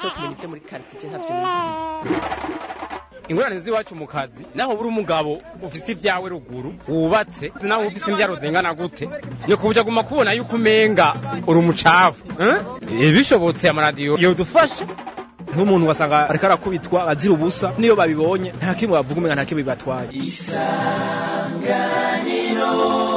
nashobora kumenya ibyo muri quartier ntavyo ingorane z'iwacu mu kazi naho buri umugabo ufise ibyawe ruguru wubatse naho ufise imbyaro zingana gute yo kubuja guma kubona yuko umenga uri umucafu bishobotse amaradiyo yodufasha nk'umuntu wasanga ariko arakubitwa azira ubusa niyo babibonye nta kimwe bavuga umenga nta kimwe bibatwaye. Isanganiro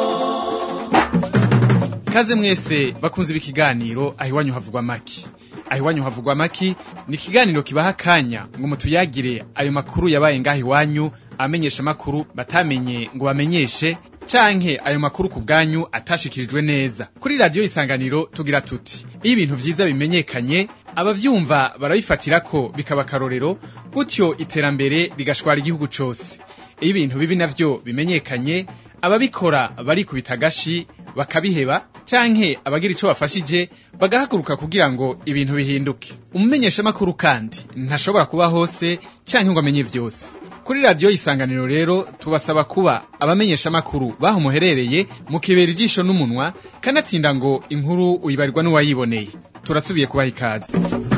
kaze mwese bakunze ibikiganiro ahiwanyu havugwa maki. Ahiwanyu havugwa maki ni ikiganiro kibaha kanya ngo mutuyagire ayo makuru yabaye ngaho iwanyu, amenyesha makuru batamenye ngo bamenyeshe canke ayo makuru ku bwanyu atashikirijwe neza. Kuri radio Isanganiro tugira tuti iyo ibintu vyiza bimenyekanye abavyumva barabifatirako bikaba karorero, gutyo iterambere rigashwara igihugu cose. Iyo ibintu bibi navyo bimenyekanye ababikora bari kubitagashi bakabiheba canke abagira ico bafashije bagahaguruka kugira ngo ibintu bihinduke. Umumenyesha makuru kandi ntashobora kuba hose canke ngo amenye vyose. Kuri radio Isanganiro rero tubasaba kuba abamenyesha makuru baho muherereye mu kibera ijisho n'umunwa, kanatsinda ngo inkuru uyibarirwa n'uwayiboneye. Turasubiye kubaha ikaze.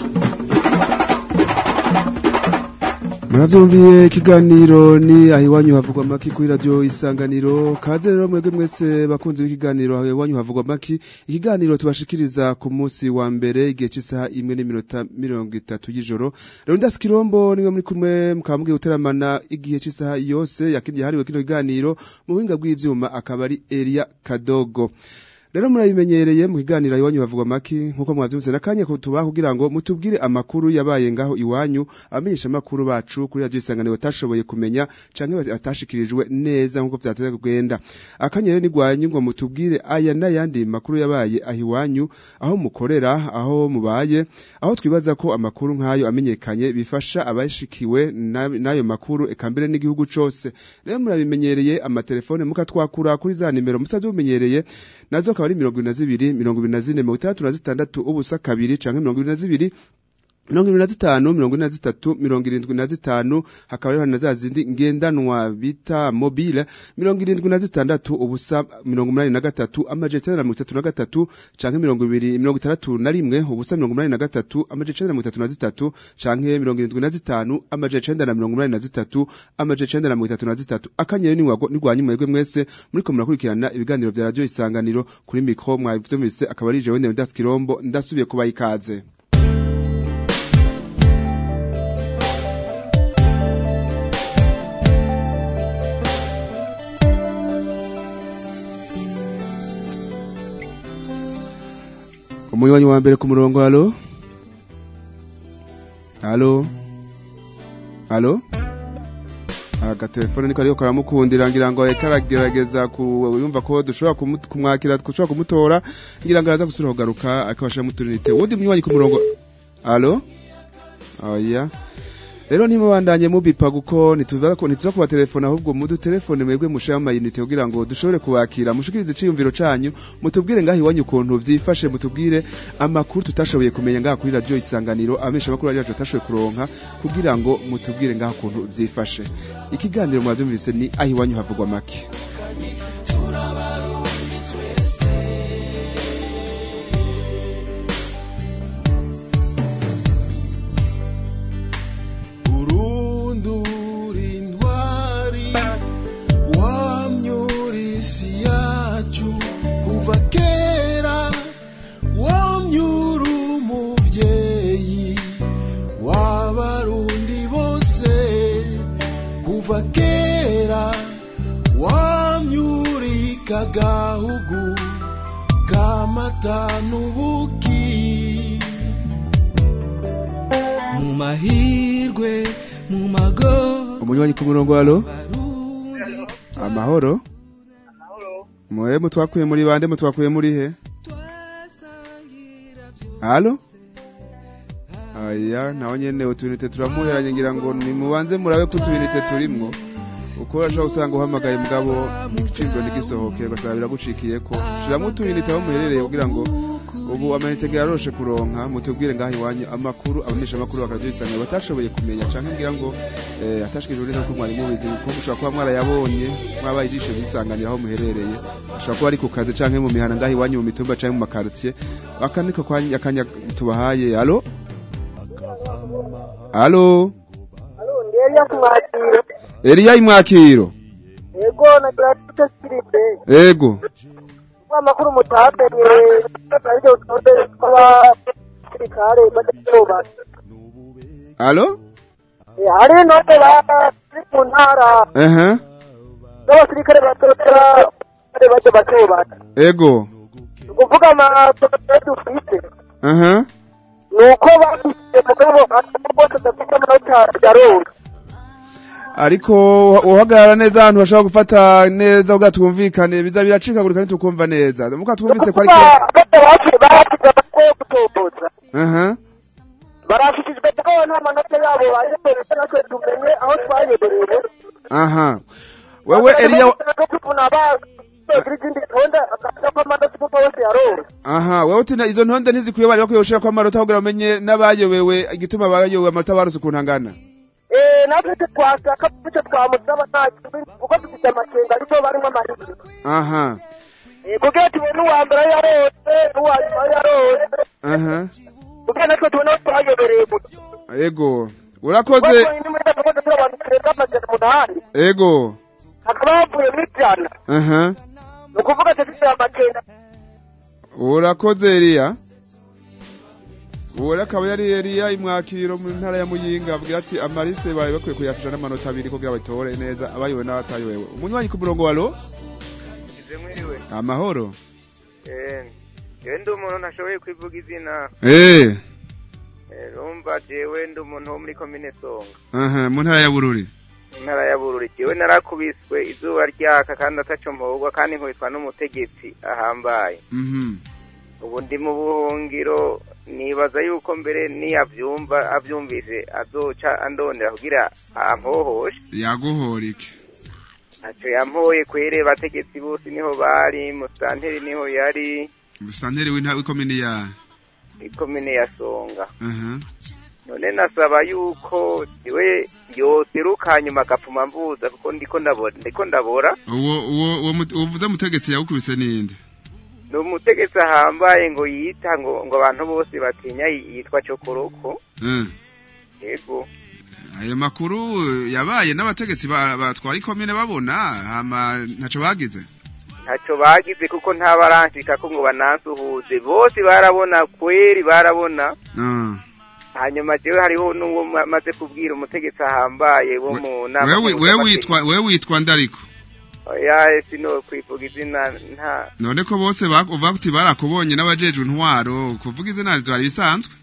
Muravyumviye ikiganiro ni ahiwanyu havugwa maki kuri radio Isanganiro. Kaze rero mwebwe mwese bakunze ikiganiro ahiwanyu havugwa maki. Ikiganiro tubashikiriza ku munsi wa mbere igihe cy'isaha 1:30 y'ijoro. Rero ndaskirombo niwe muri kumwe mukamugiye guteramana igihe cy'isaha yose yakindi hariwe kino kiganiro mu buhinga bw'ivyuma akaba ari Elia Kadogo. Rero murabimenyereye mu kiganiro iwanyu bavugwa maki nkuko mwavyumvise nakanye ko tubaho kugira ngo mutubwire amakuru yabaye ngaho iwanyu, amenyesha makuru bacu kuri radio Isanganiro batashoboye kumenya canke atashikirijwe neza nkuko vyateze kugenda. Akanyere ni gwanyu ngo mutubwire aya n'ayandi makuru yabaye ahiwanyu, aho mukorera, aho mubaye, aho twibaza ko amakuru nkayo amenyekanye bifasha abashikiwe nayo makuru ekambere n'igihugu cose. Rero murabimenyereye amatelefone mukatwakura kuri za nimero musaze umenyereye nazo akaba ari 22 24 36 ubusa kabiri canke 22 25 hakaba ari na za zindi ngendanwa bita mobile 76 ubusa 83 amajana 33 canke 261 ubusa 83 amajana 33 canke 75 amajana 83 amajana 33 akanyere ni gwanyu mwebwe mwese muri ko murakurikirana ibiganiro vya radio Isanganiro kuri micro mwavyumvise akaba ari jewe Ndaskirombo ndasubiye kuba ikaze. Umunywanyi wa mbere ku murongo. Halo halo halo agatelefone niko ariyo karamukundira ngira ngo ekaragerageza kuyumva ko dushobora kumwakira dushobora kumutora ngira ngo araza gusubira kugaruka akabasha muturinite. Wundi munywanyi ku murongo. Halo oya rero nimubandanye mubipa guko nituza kuba telefone ahubwo mudu telefone mwebwe mushama unite kugira ngo dushobore kubakira mushikirize iciyumviro canyu mutubwire ngaho iwanyu ukuntu vyifashe, mutubwire amakuru tutashoboye kumenya ngaho kuri radio Isanganiro, amesha makuru ari tutashoboye kuronka kugira ngo mutubwire ngaho ukuntu vyifashe. Ikiganiro mwavyumvise ni ahiwanyu havugwa maki. Kuva kera wamyura umuvyeyi w'abarundi bose, kuva kera wamyurika gahugu kamata n'ubuki, mu mahirwe mu mago. Umunywanyi ku murongo. Halo amahoro. Mwe mutwakuye muri bande, mutwakuye muri he? Halo aya naho nyene utunite turamuheranye ngira ngo nimubanze murabe ko utunite turimwo uko urashaka usanga uhamagaye mugabo n'ikiciro n'igisohoke basabira gucikiye ko shiramo utunite aho muherereye kugira ngo ubu amanite yaroshe kuronka mutubwire ngaho iwanyu amakuru abamisha makuru bakaduhisanya batashoboye kumenya canke ngira ngo atashikije neza ko mwari mubizi ko mushaka kuba mwarayabonye mwabaye ijisho bisanganira aho muherereye ashaka kuba ari ku kazi canke mu mihana ngaho iwanyu mu mitumba canke mu makartier akaniko akanya tubahaye. Halo Allo Ndiye kumwakiro. Eliya imwakiro Yego nagira kiripe. Ego Kwa makuru mutabenye n'ibyo utonde kwa kirikare badatoba. Allo Hari note ba mu ntara. N'abasirikare batotera baje batoba. Ego Kuvuga amatora dufite. Nuko bafite mugabo bose dafite amanota yaronga. Ariko uhagarara neza ahantu bashobora gufata neza ugatumvikane biza biracikagurika ntitukumva neza muka twumvise ko ari barashikijwe ko nta manota yabo baje kwera natwe tumenye aho twayebereye. Wewe Eliya wewe utina izo ntonde ntizikwiye bari bakwiye gushira kwa marota kugira bamenye n'abayobewe igituma bayobewe amanota baruse kuntangana. Natwe twashaka bityo twamusaba uko dufite amakenga ariko barimo amahirwe. Kugira tubone uwa mbere yarose n'uwa nyuma yarose. Kugira natwe tubone twayobereye muti. Ego urakoze. Ego akaba yavuye mw'ijana. Nukuvuga tufite amakenga. Urakoze Eliya. Uwera akaba yari Eliya imwakiro mu ntara ya Muyinga avuga ati amaliste bawe bakwiye kuyafisha n'amanota 2 kugira batore neza abayiwe n'abatayiwewe. Umunywanyi ku murongo walo? Mwiriwe. Amahoro. Jewe ndi umuntu ntashoboye kwivuga izina. Rumva jewe ndi umuntu wo muri commune Songa. Mu ntara ya Bururi. Ntara ya Bururi jewe narakubiswe izuba ryaka kandi ataco mbogwa kandi nkubitwa n'umutegetsi ahambaye. Ubu ndi mu buhungiro nibaza yuko mbere niyavyumva avyumvise azoca andondera kugira ampohoshe. Yaguhorike. Aco yampoye kwere bategetsi bose niho bari musanteri niho yari. Musanteri w'ikomine ya ikomine ya Songa. None nasaba yuko iwe yoseruka nyuma gapfuma mvuza kuko ndiko ndabora. Uwo uvuze mutegetsi yakubise ninde? No mutegetsi ahambaye ngo yita ngo abantu bose batinya yitwa Cokoroko. Yego. Ayo makuru yabaye n'abategetsi batwara ikomine babona hama ntaco bagize. Ntaco bagize kuko ntabaranshika ko ngo banasuhuze bose barabona kweri barabona. Hanyuma jewe hariho n'uwo maze kubwira umutegetsi ahambaye wo mu nama. Wewe witwa ndariko. Oya sino kwivuga izina nta. None ko bose bavuga kuti barakubonye n'abajejwe ntwaro kuvuga izina ryari bisanzwe.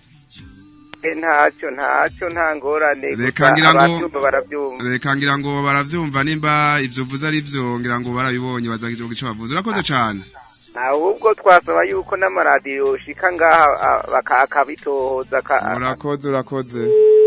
Ntaco nta ngorane. Reka ngira ngo baravyumva nimba ivyo vuze ari vyo ngira ngo barabibonye bazagije gico bavuze. Urakoze cyane. Ahubwo twasaba yuko n'amaradiyo shika ngaha bakabitohoza urakoze.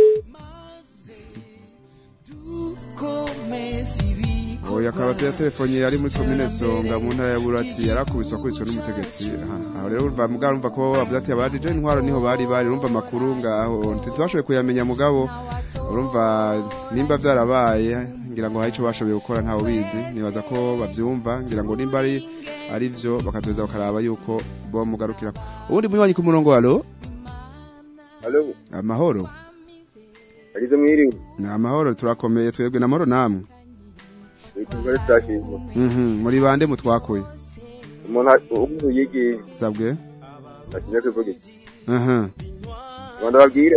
Oya kabate telefone yari muri commune Songa mu ntara ya Burati yarakubiswa kwicwa n'umutegetsi. Aho rero urumva ko bavuze ati abadije intwaro niho bari urumva makuru ngaho ntitwashoboye kuyamenya mugabo urumva nimba byarabaye ngira ngo hari ico bashoboye gukora ntawo bizi nibaza ko bavyumva ngira ngo nimba ari vyo bakatoza bakaraba yuko bo mugarukira. Ubundi munywanyi ku murongo walo? Allo. Amahoro. Arizo mwiriwe. Na amahoro turakomeye twebwe na amahoro namwe. Itungare twashimwe. Muri bande mutwakuye. Umuntu yigi sabwe. Bakiye kuvuga. Wanda babwire.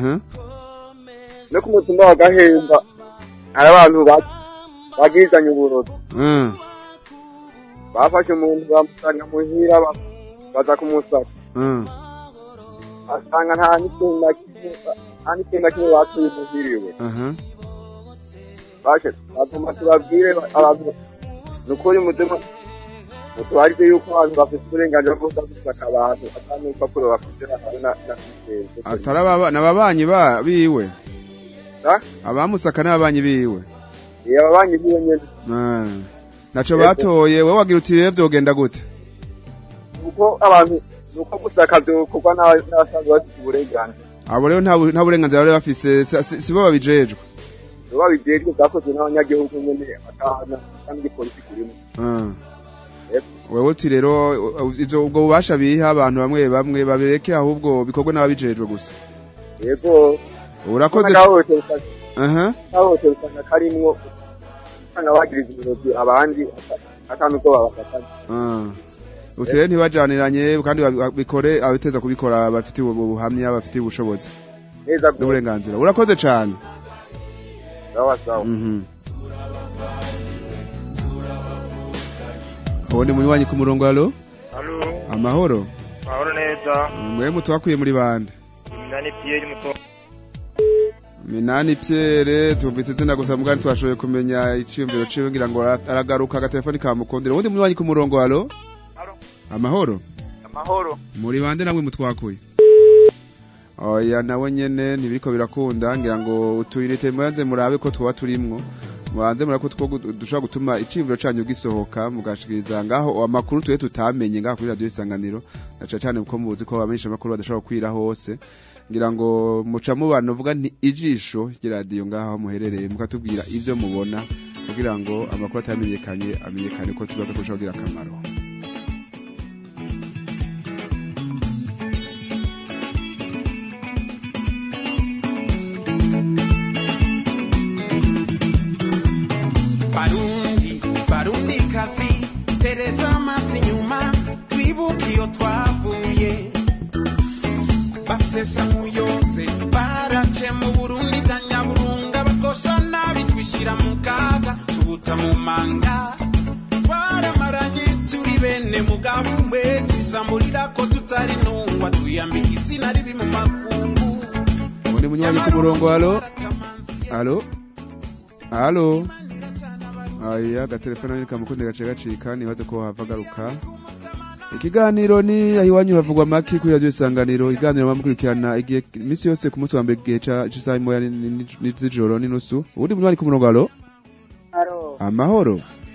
No kumutumba wa Gahemba. Hari abantu bagizanye uburozi. Bafashe umuntu bamusanga muhira baza kumusaka. Asanga nta n'ikintu kimwe batuye muhiriwe. Bashe batuma tubabwire abantu nukuri mutema mutwarize yuko abantu bafite uburenganzira bwo gusaka abantu atanuka kuri bafite na ataraba nababanyi biwe abamusaka n'ababanyi biwe ababanyi biwe nyene naco batoye wowe wagira uti rero vyogenda gute uko abantu nuko gusaka byo kuko n'abasanzwe bafite uburenganzira abo rero nta burenganzira bari bafise sibo babijejwe babijejwe bwakozwe n'abanyagihugu nyene atahana kandi polisi kurimo wewe uti rero ivyo ubwo bubasha biha abantu bamwe babireke ahubwo bikorwe n'ababijejwe gusa yego urakoze aha aho usanga karimwo usanga bagiriza ibirori abandi atanu ko babafatanya utere ntibajaniranye kandi bikore abiteza kubikora bafite ubuhamya bafite ubushobozi neza n'uburenganzira urakoze cyane sawa Ubundi munywanyi ku murongo halo amahoro neza mwe mutwakwiye muri bande Minani Pierre tubitse tena gusa mugani twashoboye kumenya iciyumviro ciwe ngira ngo aragaruka agatelefoni kamukondera ubundi munywanyi ku murongo halo amahoro muri bande namwe mutwakuye oya nawe nyene ntibiriko birakunda ngira ngo utuyirite muyanze murabe ko twoba turimwo mubanze murako dushobora gutuma iciyumviro canyu gisohoka mugashikiriza ngaho amakuru tuye tutamenye ngaho kuri radio Isanganiro naca cyane uko muzi ko abamenyesha amakuru badashobora kwira hose ngira ngo muca mubana uvuga nti ijisho ry'iradio ngaho muherereye mukatubwira ivyo mubona kugira ngo amakuru atamenyekanye amenyekane ko tuzaza kurushaho kugira akamaro Barundi kasi tereza amaso inyuma twibuka iyo twavuye basesa muyose barace mu Burundi na Nyaburunga bakosha nabi twishira mu kaga tubuta mu manga twaramaranye turi bene mugabo umwe twisamburira ko tutari ntungwa tuyambika izina ribi mu makungu ubundi munywanyi ku murongo halo aya gatelefone ni kamukunde gace gacika nibaze ko havagaruka ikiganiro ni ahiwanyu havugwa maki kuri radio Isanganiro iganiro bamukurikirana igihe misi yose ku munsi wa mbere gihe cy'isaha moya n'ijoro n'inusu ubundi munywanyi ku murongo halo amahoro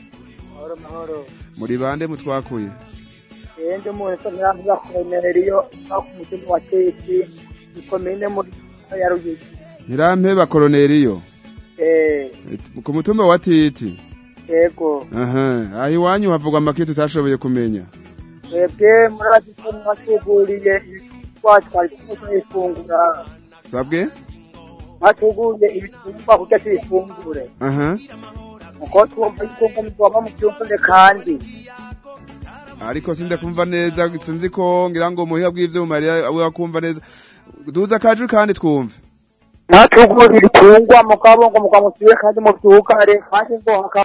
muri bande mutwakuye yende mu nsanzwe bakoroneriyo bakumutima wa Teki ikomene muri ya Rugigi Nirampe bakoroneriyo ku mutumba wa Titi yego ahiwanyu havugwa maki tutashoboye kumenya Ebwe murazi ko mwatuguriye twatwari ifungura sabwe mwatuguriye ibitungwa kugira tuyifungure uko twumva yuko mutwama mu cyumba kandi ariko sinde kumva neza sinzi ko ngira ngo muhiya bw'ivyo Maria awe akumva neza duza kaju kandi twumve mwatuguriye ibitungwa mukabongo mukamusiye kandi mu byukare kandi ngo